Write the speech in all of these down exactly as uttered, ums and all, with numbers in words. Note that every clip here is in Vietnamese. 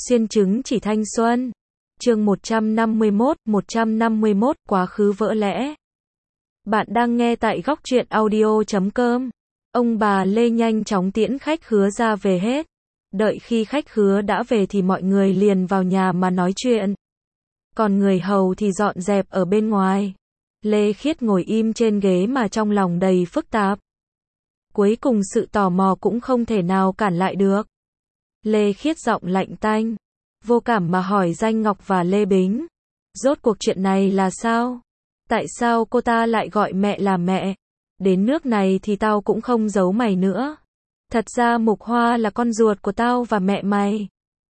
Xuyên chứng chỉ thanh xuân. Chương một trăm năm mươi mốt, một trăm năm mươi mốt, quá khứ vỡ lẽ. Bạn đang nghe tại góc truyện audio chấm com. Ông bà Lê nhanh chóng tiễn khách khứa ra về hết. Đợi khi khách khứa đã về thì mọi người liền vào nhà mà nói chuyện. Còn người hầu thì dọn dẹp ở bên ngoài. Lê Khiết ngồi im trên ghế mà trong lòng đầy phức tạp. Cuối cùng sự tò mò cũng không thể nào cản lại được. Lê Khiết giọng lạnh tanh, vô cảm mà hỏi Danh Ngọc và Lê Bính. Rốt cuộc chuyện này là sao? Tại sao cô ta lại gọi mẹ là mẹ? Đến nước này thì tao cũng không giấu mày nữa. Thật ra Mục Hoa là con ruột của tao và mẹ mày.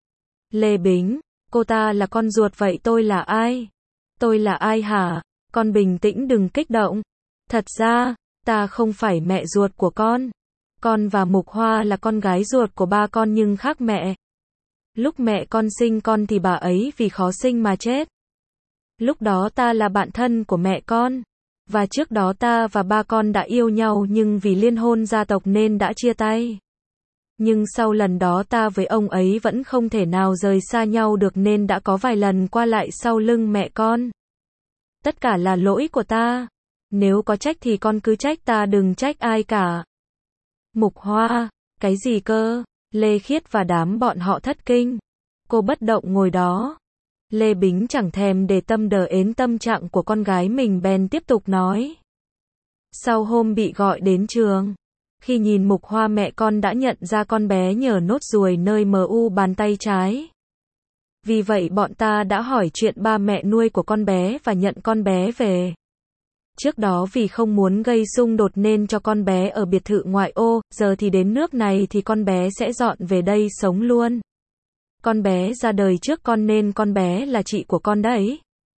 Lê Bính, cô ta là con ruột vậy tôi là ai? Tôi là ai hả? Con bình tĩnh đừng kích động. Thật ra, ta không phải mẹ ruột của con. Con và Mục Hoa là con gái ruột của ba con nhưng khác mẹ. Lúc mẹ con sinh con thì bà ấy vì khó sinh mà chết. Lúc đó ta là bạn thân của mẹ con. Và trước đó ta và ba con đã yêu nhau nhưng vì liên hôn gia tộc nên đã chia tay. Nhưng sau lần đó ta với ông ấy vẫn không thể nào rời xa nhau được nên đã có vài lần qua lại sau lưng mẹ con. Tất cả là lỗi của ta. Nếu có trách thì con cứ trách ta, đừng trách ai cả. Mục Hoa, cái gì cơ? Lê Khiết và đám bọn họ thất kinh. Cô bất động ngồi đó. Lê Bính chẳng thèm để tâm đờ ến tâm trạng của con gái mình bèn tiếp tục nói. Sau hôm bị gọi đến trường, khi nhìn Mục Hoa mẹ con đã nhận ra con bé nhờ nốt ruồi nơi mờ u bàn tay trái. Vì vậy bọn ta đã hỏi chuyện ba mẹ nuôi của con bé và nhận con bé về. Trước đó vì không muốn gây xung đột nên cho con bé ở biệt thự ngoại ô, giờ thì đến nước này thì con bé sẽ dọn về đây sống luôn. Con bé ra đời trước con nên con bé là chị của con đấy.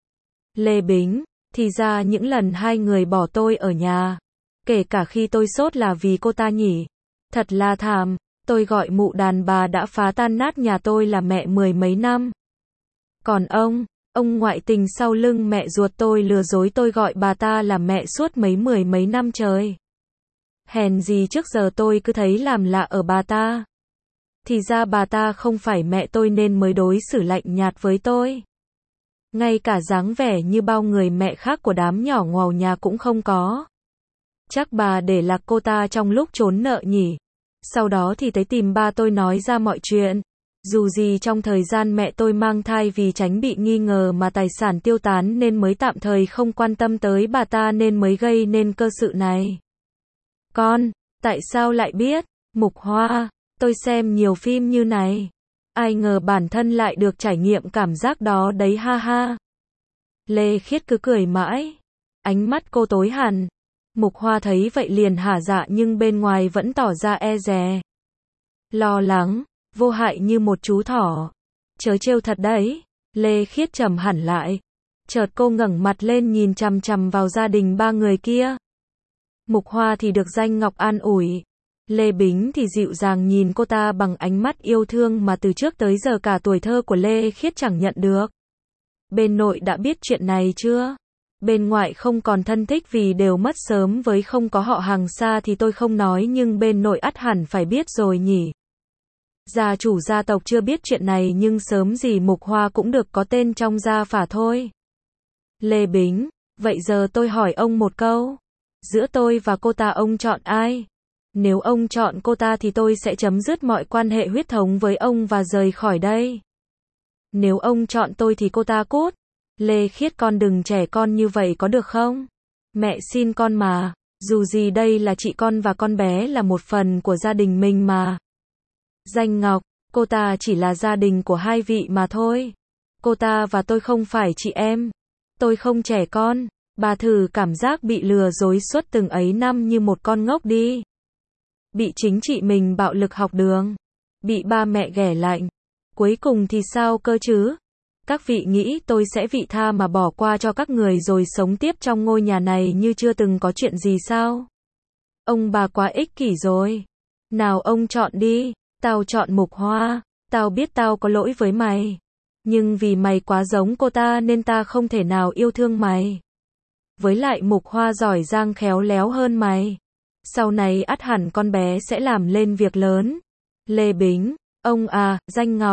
Lê Bính, thì ra những lần hai người bỏ tôi ở nhà, kể cả khi tôi sốt là vì cô ta nhỉ. Thật là thảm, tôi gọi mụ đàn bà đã phá tan nát nhà tôi là mẹ mười mấy năm. Còn ông, ông ngoại tình sau lưng mẹ ruột tôi lừa dối tôi gọi bà ta là mẹ suốt mấy mười mấy năm trời. Hèn gì trước giờ tôi cứ thấy làm lạ ở bà ta. Thì ra bà ta không phải mẹ tôi nên mới đối xử lạnh nhạt với tôi. Ngay cả dáng vẻ như bao người mẹ khác của đám nhỏ ngầu nhà cũng không có. Chắc bà để lạc cô ta trong lúc trốn nợ nhỉ. Sau đó thì tới tìm ba tôi nói ra mọi chuyện. Dù gì trong thời gian mẹ tôi mang thai vì tránh bị nghi ngờ mà tài sản tiêu tán nên mới tạm thời không quan tâm tới bà ta nên mới gây nên cơ sự này. Con, tại sao lại biết? Mục Hoa, tôi xem nhiều phim như này. Ai ngờ bản thân lại được trải nghiệm cảm giác đó đấy ha ha. Lê Khiết cứ cười mãi. Ánh mắt cô tối hẳn. Mục Hoa thấy vậy liền hả dạ nhưng bên ngoài vẫn tỏ ra e dè. Lo lắng. Vô hại như một chú thỏ. Chớ trêu thật đấy. Lê Khiết trầm hẳn lại. Chợt cô ngẩng mặt lên nhìn chằm chằm vào gia đình ba người kia. Mục Hoa thì được Danh Ngọc an ủi. Lê Bính thì dịu dàng nhìn cô ta bằng ánh mắt yêu thương mà từ trước tới giờ cả tuổi thơ của Lê Khiết chẳng nhận được. Bên nội đã biết chuyện này chưa? Bên ngoại không còn thân thích vì đều mất sớm với không có họ hàng xa thì tôi không nói nhưng bên nội ắt hẳn phải biết rồi nhỉ. Gia chủ gia tộc chưa biết chuyện này nhưng sớm gì Mục Hoa cũng được có tên trong gia phả thôi. Lê Bính, vậy giờ tôi hỏi ông một câu. Giữa tôi và cô ta ông chọn ai? Nếu ông chọn cô ta thì tôi sẽ chấm dứt mọi quan hệ huyết thống với ông và rời khỏi đây. Nếu ông chọn tôi thì cô ta cút. Lê Khiết con đừng trẻ con như vậy có được không? Mẹ xin con mà, dù gì đây là chị con và con bé là một phần của gia đình mình mà. Danh Ngọc, cô ta chỉ là gia đình của hai vị mà thôi. Cô ta và tôi không phải chị em. Tôi không trẻ con. Bà thử cảm giác bị lừa dối suốt từng ấy năm như một con ngốc đi. Bị chính chị mình bạo lực học đường. Bị ba mẹ ghẻ lạnh. Cuối cùng thì sao cơ chứ? Các vị nghĩ tôi sẽ vị tha mà bỏ qua cho các người rồi sống tiếp trong ngôi nhà này như chưa từng có chuyện gì sao? Ông bà quá ích kỷ rồi. Nào ông chọn đi. Tao chọn Mục Hoa. Tao biết tao có lỗi với mày. Nhưng vì mày quá giống cô ta nên ta không thể nào yêu thương mày. Với lại Mục Hoa giỏi giang khéo léo hơn mày. Sau này ắt hẳn con bé sẽ làm lên việc lớn. Lê Bính, ông à, Danh Ngọc.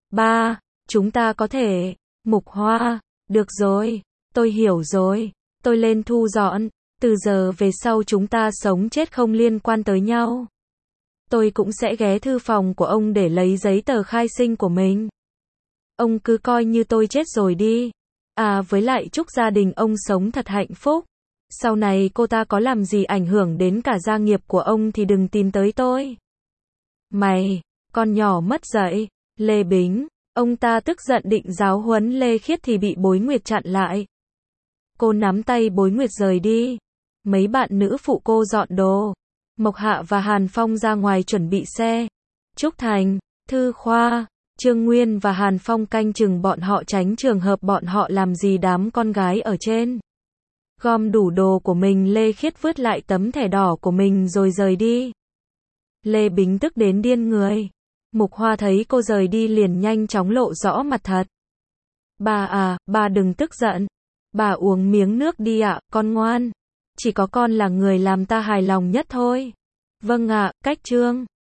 Ba, chúng ta có thể. Mục Hoa, được rồi, tôi hiểu rồi. Tôi lên thu dọn. Từ giờ về sau chúng ta sống chết không liên quan tới nhau. Tôi cũng sẽ ghé thư phòng của ông để lấy giấy tờ khai sinh của mình. Ông cứ coi như tôi chết rồi đi. À với lại chúc gia đình ông sống thật hạnh phúc. Sau này cô ta có làm gì ảnh hưởng đến cả gia nghiệp của ông thì đừng tìm tới tôi. Mày, con nhỏ mất dạy. Lê Bính, ông ta tức giận định giáo huấn Lê Khiết thì bị Bối Nguyệt chặn lại. Cô nắm tay Bối Nguyệt rời đi. Mấy bạn nữ phụ cô dọn đồ. Mộc Hạ và Hàn Phong ra ngoài chuẩn bị xe. Trúc Thành, Thư Khoa, Trương Nguyên và Hàn Phong canh chừng bọn họ tránh trường hợp bọn họ làm gì đám con gái ở trên. Gom đủ đồ của mình, Lê Khiết vứt lại tấm thẻ đỏ của mình rồi rời đi. Lê Bính tức đến điên người. Mục Hoa thấy cô rời đi liền nhanh chóng lộ rõ mặt thật. Bà à, bà đừng tức giận. Bà uống miếng nước đi ạ, con ngoan. Chỉ có con là người làm ta hài lòng nhất thôi. Vâng ạ, Cách Trương.